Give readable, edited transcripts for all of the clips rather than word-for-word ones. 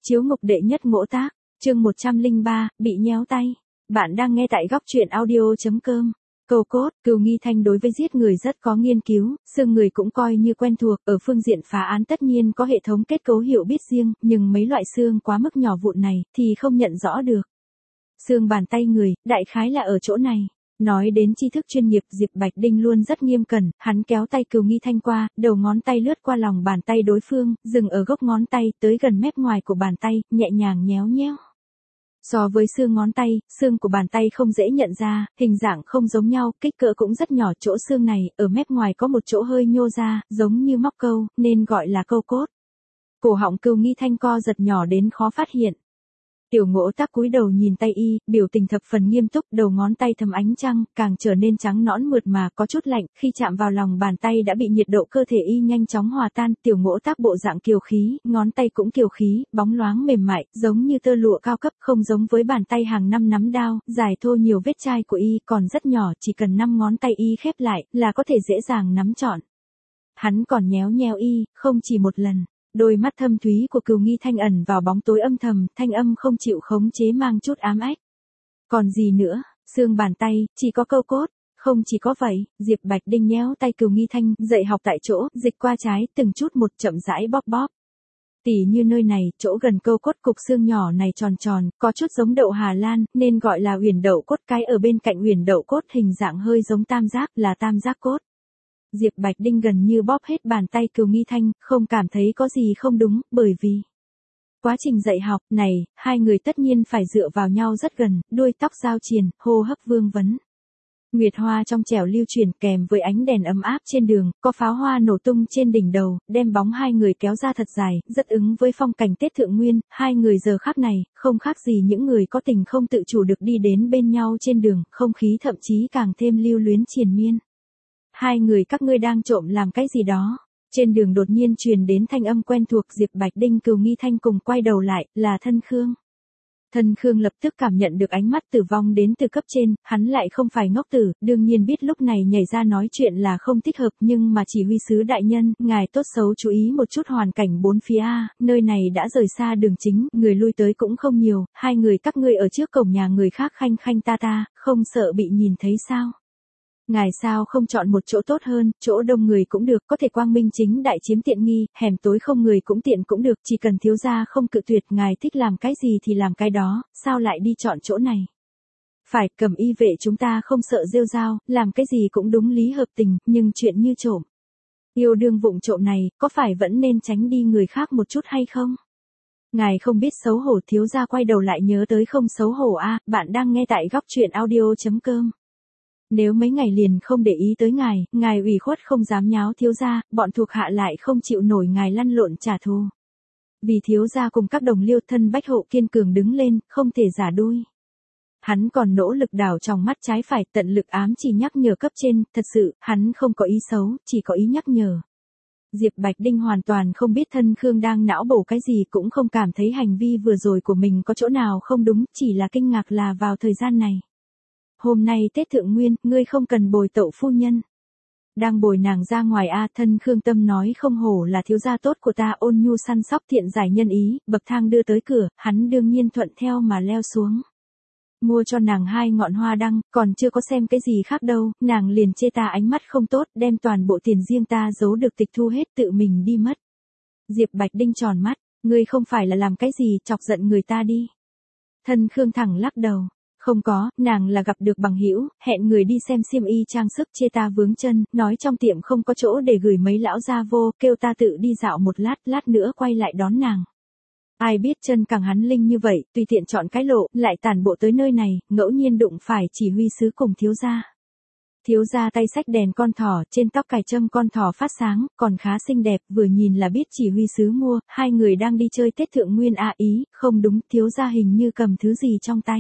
Chiếu ngục đệ nhất ngỗ tác, chương 103, bị nhéo tay. Bạn đang nghe tại góc truyện audio.com. Câu cốt, Cừu Nghi Thanh đối với giết người rất có nghiên cứu, xương người cũng coi như quen thuộc, ở phương diện phá án tất nhiên có hệ thống kết cấu hiểu biết riêng, nhưng mấy loại xương quá mức nhỏ vụn này, thì không nhận rõ được. Xương bàn tay người, đại khái là ở chỗ này. Nói đến tri thức chuyên nghiệp, Diệp Bạch Đinh luôn rất nghiêm cẩn, hắn kéo tay Cừu Nghi Thanh qua, đầu ngón tay lướt qua lòng bàn tay đối phương, dừng ở gốc ngón tay, tới gần mép ngoài của bàn tay, nhẹ nhàng nhéo nhéo. So với xương ngón tay, xương của bàn tay không dễ nhận ra, hình dạng không giống nhau, kích cỡ cũng rất nhỏ, chỗ xương này, ở mép ngoài có một chỗ hơi nhô ra, giống như móc câu, nên gọi là câu cốt. Cổ họng Cừu Nghi Thanh co giật nhỏ đến khó phát hiện. Tiểu Ngỗ Tác cúi đầu nhìn tay y, biểu tình thập phần nghiêm túc, đầu ngón tay thấm ánh trăng, càng trở nên trắng nõn mượt mà, có chút lạnh, khi chạm vào lòng bàn tay đã bị nhiệt độ cơ thể y nhanh chóng hòa tan. Tiểu Ngỗ Tác bộ dạng kiều khí, ngón tay cũng kiều khí, bóng loáng mềm mại, giống như tơ lụa cao cấp, không giống với bàn tay hàng năm nắm đao, dài thô nhiều vết chai của y, còn rất nhỏ, chỉ cần 5 ngón tay y khép lại, là có thể dễ dàng nắm trọn. Hắn còn nhéo nhéo y, không chỉ một lần. Đôi mắt thâm thúy của Cừu Nghi Thanh ẩn vào bóng tối âm thầm, thanh âm không chịu khống chế mang chút ám ách. Còn gì nữa, xương bàn tay, chỉ có câu cốt. Không chỉ có vậy, Diệp Bạch Đinh nhéo tay Cừu Nghi Thanh, dạy học tại chỗ, dịch qua trái, từng chút một chậm rãi bóp bóp. Tỉ như nơi này, chỗ gần câu cốt cục xương nhỏ này tròn tròn, có chút giống đậu Hà Lan, nên gọi là uyển đậu cốt, cái ở bên cạnh uyển đậu cốt hình dạng hơi giống tam giác, là tam giác cốt. Diệp Bạch Đinh gần như bóp hết bàn tay Cừu Nghi Thanh, không cảm thấy có gì không đúng, bởi vì quá trình dạy học này, hai người tất nhiên phải dựa vào nhau rất gần, đuôi tóc giao triền, hô hấp vương vấn. Nguyệt hoa trong trẻo lưu truyền kèm với ánh đèn ấm áp trên đường, có pháo hoa nổ tung trên đỉnh đầu, đem bóng hai người kéo ra thật dài, rất ứng với phong cảnh Tết Thượng Nguyên. Hai người giờ khắc này, không khác gì những người có tình không tự chủ được đi đến bên nhau trên đường, không khí thậm chí càng thêm lưu luyến triền miên. Hai người các ngươi đang trộm làm cái gì đó. Trên đường đột nhiên truyền đến thanh âm quen thuộc, Diệp Bạch Đinh Cừu Nghi Thanh cùng quay đầu lại, là Thân Khương. Thân Khương lập tức cảm nhận được ánh mắt tử vong đến từ cấp trên, hắn lại không phải ngốc tử, đương nhiên biết lúc này nhảy ra nói chuyện là không thích hợp, nhưng mà chỉ huy sứ đại nhân, ngài tốt xấu chú ý một chút hoàn cảnh bốn phía a, nơi này đã rời xa đường chính, người lui tới cũng không nhiều, hai người các ngươi ở trước cổng nhà người khác khanh khanh ta ta, không sợ bị nhìn thấy sao? Ngài sao không chọn một chỗ tốt hơn, chỗ đông người cũng được, có thể quang minh chính đại chiếm tiện nghi, hẻm tối không người cũng tiện cũng được, chỉ cần thiếu gia không cự tuyệt, ngài thích làm cái gì thì làm cái đó, sao lại đi chọn chỗ này? Phải, Cẩm Y vệ chúng ta không sợ rêu rao, làm cái gì cũng đúng lý hợp tình, nhưng chuyện như trộm, yêu đương vụng trộm này, có phải vẫn nên tránh đi người khác một chút hay không? Ngài không biết xấu hổ, thiếu gia quay đầu lại nhớ tới không xấu hổ a, bạn đang nghe tại góc truyện audio.com. Nếu mấy ngày liền không để ý tới ngài ủy khuất không dám nháo thiếu gia, bọn thuộc hạ lại không chịu nổi ngài lăn lộn trả thù. Vì thiếu gia cùng các đồng liêu, Thân Bách Hộ kiên cường đứng lên, không thể giả đuôi. Hắn còn nỗ lực đảo trong mắt trái phải, tận lực ám chỉ nhắc nhở cấp trên, thật sự, hắn không có ý xấu, chỉ có ý nhắc nhở. Diệp Bạch Đinh hoàn toàn không biết Thân Khương đang não bổ cái gì, cũng không cảm thấy hành vi vừa rồi của mình có chỗ nào không đúng, chỉ là kinh ngạc là vào thời gian này. Hôm nay Tết Thượng Nguyên, ngươi không cần bồi tậu phu nhân. Đang bồi nàng ra ngoài a, Thân Khương tâm nói không hổ là thiếu gia tốt của ta, ôn nhu săn sóc thiện giải nhân ý, bậc thang đưa tới cửa, hắn đương nhiên thuận theo mà leo xuống. Mua cho nàng 2 ngọn hoa đăng, còn chưa có xem cái gì khác đâu, nàng liền chê ta ánh mắt không tốt, đem toàn bộ tiền riêng ta giấu được tịch thu hết, tự mình đi mất. Diệp Bạch Đinh tròn mắt, ngươi không phải là làm cái gì, chọc giận người ta đi. Thân Khương thẳng lắc đầu. Không có, nàng là gặp được bằng hữu, hẹn người đi xem xiêm y trang sức, chê ta vướng chân, nói trong tiệm không có chỗ để gửi mấy lão gia vô, kêu ta tự đi dạo một lát nữa quay lại đón nàng. Ai biết chân càng hắn linh như vậy, tùy tiện chọn cái lộ, lại tản bộ tới nơi này, ngẫu nhiên đụng phải chỉ huy sứ cùng thiếu gia. Thiếu gia tay xách đèn con thỏ, trên tóc cài trâm con thỏ phát sáng, còn khá xinh đẹp, vừa nhìn là biết chỉ huy sứ mua, hai người đang đi chơi Tết Thượng Nguyên à, ý, không đúng, thiếu gia hình như cầm thứ gì trong tay.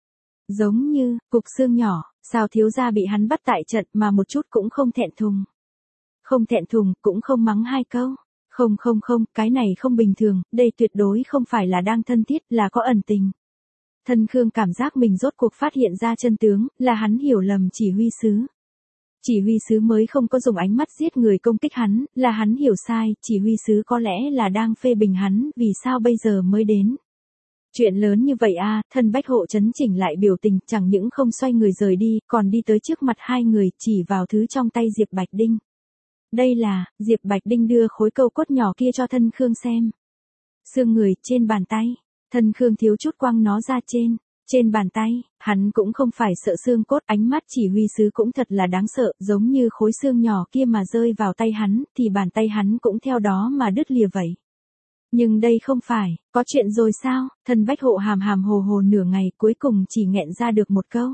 Giống như, cục xương nhỏ, sao thiếu gia bị hắn bắt tại trận mà một chút cũng không thẹn thùng. Không thẹn thùng, cũng không mắng 2 câu. Không, cái này không bình thường, đây tuyệt đối không phải là đang thân thiết, là có ẩn tình. Thân Khương cảm giác mình rốt cuộc phát hiện ra chân tướng, là hắn hiểu lầm chỉ huy sứ. Chỉ huy sứ mới không có dùng ánh mắt giết người công kích hắn, là hắn hiểu sai, chỉ huy sứ có lẽ là đang phê bình hắn, vì sao bây giờ mới đến. Chuyện lớn như vậy à, thân Bách Hộ chấn chỉnh lại biểu tình, chẳng những không xoay người rời đi, còn đi tới trước mặt hai người, chỉ vào thứ trong tay Diệp Bạch Đinh. Đây là, Diệp Bạch Đinh đưa khối câu cốt nhỏ kia cho thân Khương xem. Xương người, trên bàn tay, thân Khương thiếu chút quăng nó ra trên bàn tay, hắn cũng không phải sợ xương cốt, ánh mắt chỉ huy sứ cũng thật là đáng sợ, giống như khối xương nhỏ kia mà rơi vào tay hắn, thì bàn tay hắn cũng theo đó mà đứt lìa vậy. Nhưng đây không phải, có chuyện rồi sao, thân Bách Hộ hàm hàm hồ hồ nửa ngày cuối cùng chỉ nghẹn ra được một câu.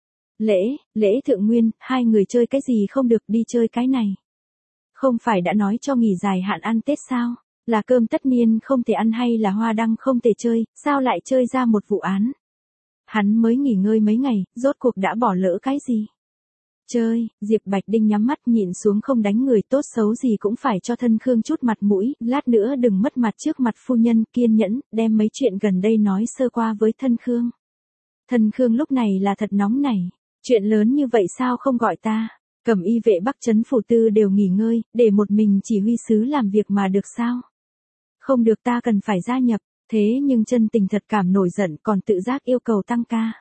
Lễ thượng nguyên, hai người chơi cái gì không được đi chơi cái này. Không phải đã nói cho nghỉ dài hạn ăn Tết sao, là cơm tất niên không thể ăn hay là hoa đăng không thể chơi, sao lại chơi ra một vụ án. Hắn mới nghỉ ngơi mấy ngày, rốt cuộc đã bỏ lỡ cái gì. Chơi, Diệp Bạch Đinh nhắm mắt nhịn xuống không đánh người, tốt xấu gì cũng phải cho thân Khương chút mặt mũi, lát nữa đừng mất mặt trước mặt phu nhân, kiên nhẫn, đem mấy chuyện gần đây nói sơ qua với thân Khương. Thân Khương lúc này là thật nóng nảy, chuyện lớn như vậy sao không gọi ta, Cẩm Y vệ Bắc trấn phủ tư đều nghỉ ngơi, để một mình chỉ huy sứ làm việc mà được sao? Không được, ta cần phải gia nhập, thế nhưng chân tình thật cảm nổi giận còn tự giác yêu cầu tăng ca.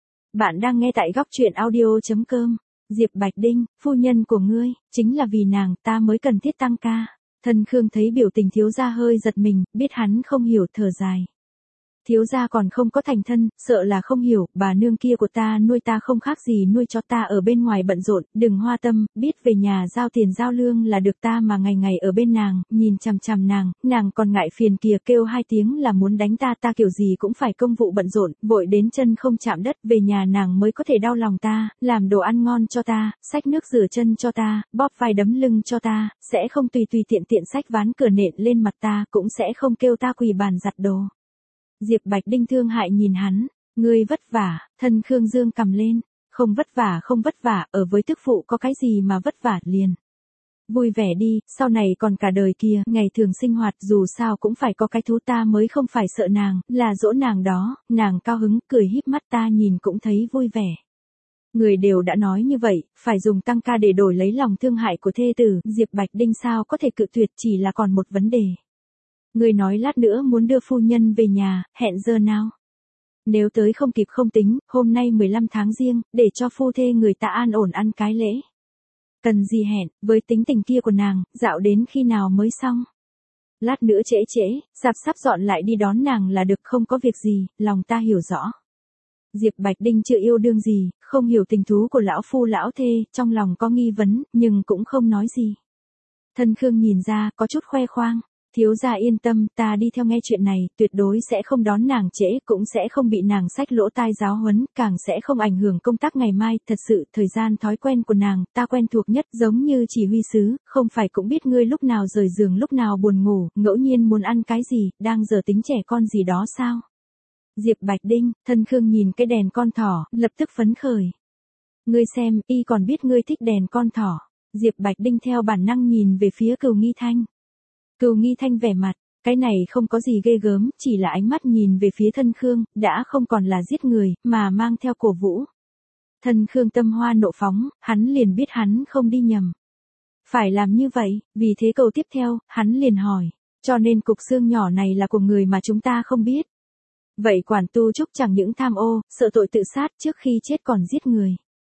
Bạn đang nghe tại góc truyện audio.com. Diệp Bạch Đinh, phu nhân của ngươi, chính là vì nàng ta mới cần thiết tăng ca. Thân Khương thấy biểu tình thiếu gia hơi giật mình, biết hắn không hiểu, thở dài. Thiếu gia còn không có thành thân, sợ là không hiểu, bà nương kia của ta nuôi ta không khác gì nuôi cho ta ở bên ngoài bận rộn, đừng hoa tâm, biết về nhà giao tiền giao lương là được, ta mà ngày ngày ở bên nàng, nhìn chằm chằm nàng còn ngại phiền kìa, kêu hai tiếng là muốn đánh ta kiểu gì cũng phải công vụ bận rộn, vội đến chân không chạm đất, về nhà nàng mới có thể đau lòng ta, làm đồ ăn ngon cho ta, xách nước rửa chân cho ta, bóp vai đấm lưng cho ta, sẽ không tùy tiện xách ván cửa nện lên mặt ta, cũng sẽ không kêu ta quỳ bàn giặt đồ. Diệp Bạch Đinh thương hại nhìn hắn, ngươi vất vả, thân Khương dương cầm lên, không vất vả, ở với tức phụ có cái gì mà vất vả liền. Vui vẻ đi, sau này còn cả đời kia, ngày thường sinh hoạt dù sao cũng phải có cái thú, ta mới không phải sợ nàng, là dỗ nàng đó, nàng cao hứng, cười híp mắt, ta nhìn cũng thấy vui vẻ. Người đều đã nói như vậy, phải dùng tăng ca để đổi lấy lòng thương hại của thê tử, Diệp Bạch Đinh sao có thể cự tuyệt, chỉ là còn một vấn đề. Người nói lát nữa muốn đưa phu nhân về nhà, hẹn giờ nào? Nếu tới không kịp không tính, hôm nay 15 tháng Giêng, để cho phu thê người ta an ổn ăn cái lễ. Cần gì hẹn, với tính tình kia của nàng, dạo đến khi nào mới xong? Lát nữa trễ, sắp dọn lại đi đón nàng là được, không có việc gì, lòng ta hiểu rõ. Diệp Bạch Đinh chưa yêu đương gì, không hiểu tình thú của lão phu lão thê, trong lòng có nghi vấn, nhưng cũng không nói gì. Thân Khương nhìn ra, có chút khoe khoang. Thiếu gia yên tâm, ta đi theo nghe chuyện này, tuyệt đối sẽ không đón nàng trễ, cũng sẽ không bị nàng xách lỗ tai giáo huấn, càng sẽ không ảnh hưởng công tác ngày mai, thật sự, thời gian thói quen của nàng, ta quen thuộc nhất, giống như chỉ huy sứ, không phải cũng biết ngươi lúc nào rời giường lúc nào buồn ngủ, ngẫu nhiên muốn ăn cái gì, đang giờ tính trẻ con gì đó sao? Diệp Bạch Đinh, thân Khương nhìn cái đèn con thỏ, lập tức phấn khởi. Ngươi xem, y còn biết ngươi thích đèn con thỏ. Diệp Bạch Đinh theo bản năng nhìn về phía Cừu Nghi Thanh. Cừu Nghi Thanh vẻ mặt, cái này không có gì ghê gớm, chỉ là ánh mắt nhìn về phía thân Khương, đã không còn là giết người, mà mang theo cổ vũ. Thân Khương tâm hoa nộ phóng, hắn liền biết hắn không đi nhầm. Phải làm như vậy, vì thế câu tiếp theo, hắn liền hỏi, cho nên cục xương nhỏ này là của người mà chúng ta không biết. Vậy quản tu trúc chẳng những tham ô, sợ tội tự sát trước khi chết còn giết người.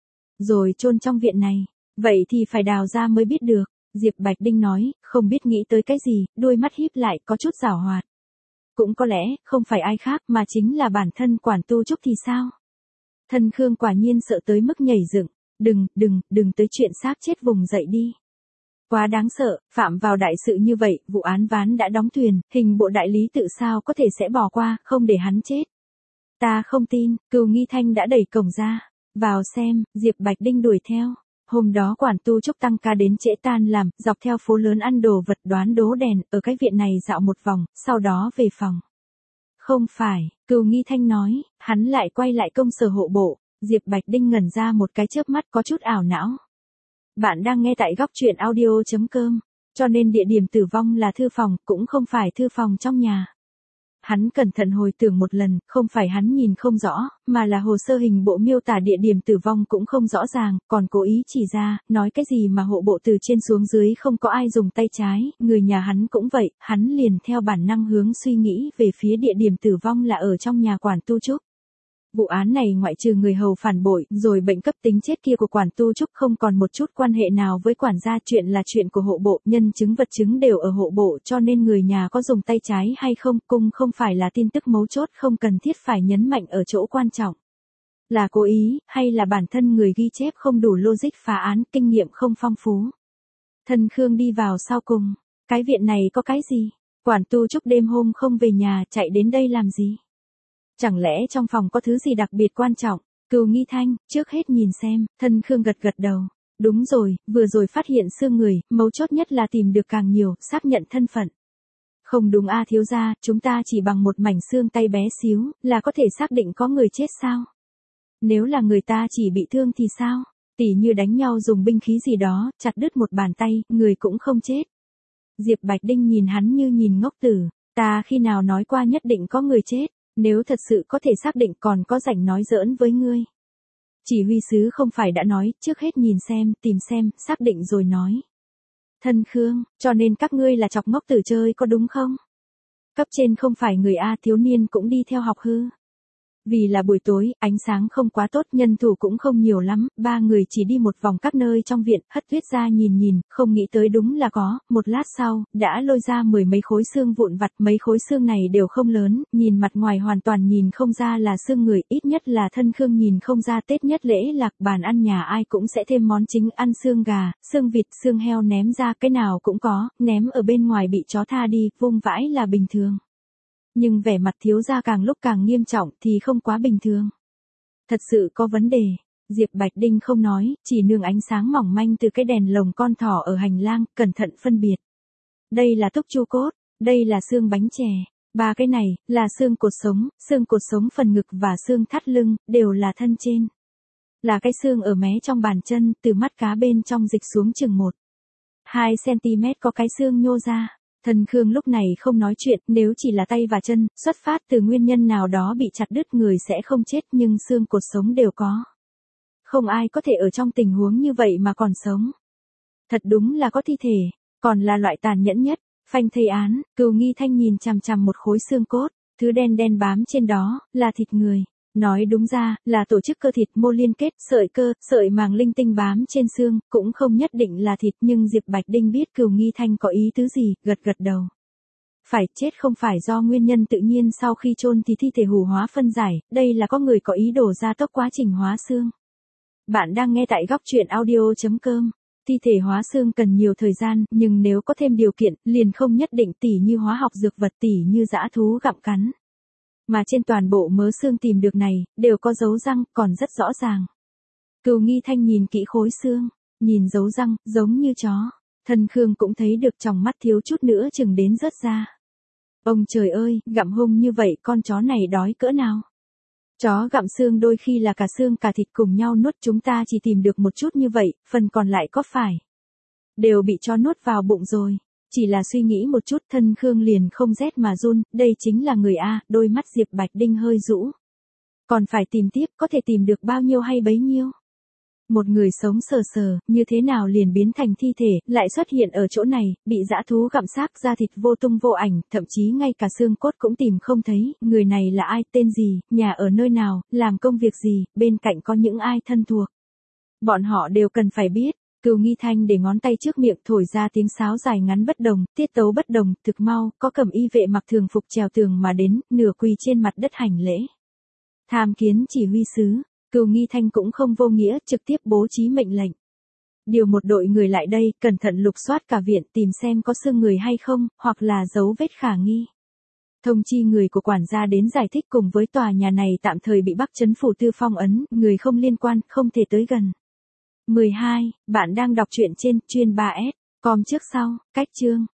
Rồi chôn trong viện này, vậy thì phải đào ra mới biết được. Diệp Bạch Đinh nói, không biết nghĩ tới cái gì, đôi mắt híp lại, có chút giảo hoạt. Cũng có lẽ, không phải ai khác mà chính là bản thân quản tu trúc thì sao? Thân Khương quả nhiên sợ tới mức nhảy dựng, đừng tới chuyện xác chết vùng dậy đi. Quá đáng sợ, phạm vào đại sự như vậy, vụ án ván đã đóng thuyền, hình bộ đại lý tự sao có thể sẽ bỏ qua, không để hắn chết. Ta không tin, Cừu Nghi Thanh đã đẩy cổng ra, vào xem, Diệp Bạch Đinh đuổi theo. Hôm đó quản tu trúc tăng ca đến trễ tan làm, dọc theo phố lớn ăn đồ vật đoán đố đèn, ở cái viện này dạo một vòng, sau đó về phòng. Không phải, Cừu Nghi Thanh nói, hắn lại quay lại công sở hộ bộ, Diệp Bạch Đinh ngẩn ra một cái chớp mắt có chút ảo não. Bạn đang nghe tại góc truyện audio.com, cho nên địa điểm tử vong là thư phòng, cũng không phải thư phòng trong nhà. Hắn cẩn thận hồi tưởng một lần, không phải hắn nhìn không rõ, mà là hồ sơ hình bộ miêu tả địa điểm tử vong cũng không rõ ràng, còn cố ý chỉ ra, nói cái gì mà hộ bộ từ trên xuống dưới không có ai dùng tay trái, người nhà hắn cũng vậy, hắn liền theo bản năng hướng suy nghĩ về phía địa điểm tử vong là ở trong nhà quản tu trúc. Vụ án này ngoại trừ người hầu phản bội, rồi bệnh cấp tính chết kia của quản tu trúc không còn một chút quan hệ nào với quản gia, chuyện là chuyện của hộ bộ, nhân chứng vật chứng đều ở hộ bộ, cho nên người nhà có dùng tay trái hay không, cung không phải là tin tức mấu chốt, không cần thiết phải nhấn mạnh ở chỗ quan trọng. Là cố ý, hay là bản thân người ghi chép không đủ logic phá án, kinh nghiệm không phong phú. Thân Khương đi vào sau cùng, cái viện này có cái gì? Quản tu trúc đêm hôm không về nhà, chạy đến đây làm gì? Chẳng lẽ trong phòng có thứ gì đặc biệt quan trọng? Cừu Nghi Thanh, trước hết nhìn xem, Thân Khương gật gật đầu. Đúng rồi, vừa rồi phát hiện xương người, mấu chốt nhất là tìm được càng nhiều, xác nhận thân phận. Không đúng a thiếu gia, chúng ta chỉ bằng một mảnh xương tay bé xíu, là có thể xác định có người chết sao? Nếu là người ta chỉ bị thương thì sao? Tỉ như đánh nhau dùng binh khí gì đó, chặt đứt một bàn tay, người cũng không chết. Diệp Bạch Đinh nhìn hắn như nhìn ngốc tử, ta khi nào nói qua nhất định có người chết? Nếu thật sự có thể xác định còn có rảnh nói giỡn với ngươi. Chỉ huy sứ không phải đã nói, trước hết nhìn xem, tìm xem, xác định rồi nói. Thân Khương, cho nên các ngươi là chọc ngốc tử chơi có đúng không? Cấp trên không phải người A, thiếu niên cũng đi theo học hư. Vì là buổi tối, ánh sáng không quá tốt, nhân thủ cũng không nhiều lắm, ba người chỉ đi một vòng các nơi trong viện, Hất Tuyết ra nhìn, không nghĩ tới đúng là có, một lát sau, đã lôi ra 10 mấy khối xương vụn vặt, mấy khối xương này đều không lớn, nhìn mặt ngoài hoàn toàn nhìn không ra là xương người, ít nhất là Thân Khương nhìn không ra. Tết nhất lễ lạc, bàn ăn nhà ai cũng sẽ thêm món chính, ăn xương gà, xương vịt, xương heo ném ra, cái nào cũng có, ném ở bên ngoài bị chó tha đi, vung vãi là bình thường. Nhưng vẻ mặt thiếu gia càng lúc càng nghiêm trọng thì không quá bình thường. Thật sự có vấn đề. Diệp Bạch Đinh không nói, chỉ nương ánh sáng mỏng manh từ cái đèn lồng con thỏ ở hành lang, cẩn thận phân biệt. Đây là túc chu cốt, đây là xương bánh chè, ba cái này là xương cột sống phần ngực và xương thắt lưng, đều là thân trên. Là cái xương ở mé trong bàn chân, từ mắt cá bên trong dịch xuống chừng 1-2 cm có cái xương nhô ra. Thân Khương lúc này không nói chuyện, nếu chỉ là tay và chân, xuất phát từ nguyên nhân nào đó bị chặt đứt người sẽ không chết, nhưng xương cột sống đều có. Không ai có thể ở trong tình huống như vậy mà còn sống. Thật đúng là có thi thể, còn là loại tàn nhẫn nhất. Phanh thây án, Cừu Nghi Thanh nhìn chằm chằm một khối xương cốt, thứ đen đen bám trên đó, là thịt người. Nói đúng ra, là tổ chức cơ thịt, mô liên kết, sợi cơ, sợi màng linh tinh bám trên xương, cũng không nhất định là thịt, nhưng Diệp Bạch Đinh biết Cừu Nghi Thanh có ý tứ gì, gật gật đầu. Phải chết không phải do nguyên nhân tự nhiên, sau khi chôn thì thi thể hủ hóa phân giải, đây là có người có ý đồ gia tốc quá trình hóa xương. Bạn đang nghe tại góc truyện audio.com. Thi thể hóa xương cần nhiều thời gian, nhưng nếu có thêm điều kiện, liền không nhất định, tỉ như hóa học dược vật, tỉ như dã thú gặm cắn. Mà trên toàn bộ mớ xương tìm được này, đều có dấu răng, còn rất rõ ràng. Cừu Nghi Thanh nhìn kỹ khối xương, nhìn dấu răng, giống như chó. Thân Khương cũng thấy được, trong mắt thiếu chút nữa chừng đến rớt ra. Ông trời ơi, gặm hung như vậy, con chó này đói cỡ nào? Chó gặm xương đôi khi là cả xương cả thịt cùng nhau nuốt, chúng ta chỉ tìm được một chút như vậy, phần còn lại có phải đều bị chó nuốt vào bụng rồi. Chỉ là suy nghĩ một chút, Thân Khương liền không rét mà run, đây chính là người A, đôi mắt Diệp Bạch Đinh hơi rũ. Còn phải tìm tiếp, có thể tìm được bao nhiêu hay bấy nhiêu. Một người sống sờ sờ, như thế nào liền biến thành thi thể, lại xuất hiện ở chỗ này, bị dã thú gặm xác, da thịt vô tung vô ảnh, thậm chí ngay cả xương cốt cũng tìm không thấy, người này là ai, tên gì, nhà ở nơi nào, làm công việc gì, bên cạnh có những ai thân thuộc. Bọn họ đều cần phải biết. Cừu Nghi Thanh để ngón tay trước miệng, thổi ra tiếng sáo dài ngắn bất đồng, tiết tấu bất đồng, thực mau, có cẩm y vệ mặc thường phục trèo tường mà đến, nửa quỳ trên mặt đất hành lễ. Tham kiến chỉ huy sứ. Cừu Nghi Thanh cũng không vô nghĩa, trực tiếp bố trí mệnh lệnh. Điều một đội người lại đây, cẩn thận lục soát cả viện, tìm xem có xương người hay không, hoặc là dấu vết khả nghi. Thông chi người của quản gia đến giải thích, cùng với tòa nhà này tạm thời bị Bắc Trấn Phủ Tư phong ấn, người không liên quan, không thể tới gần. 12. Bạn đang đọc truyện trên chuyên 3S. Com trước sau, cách chương.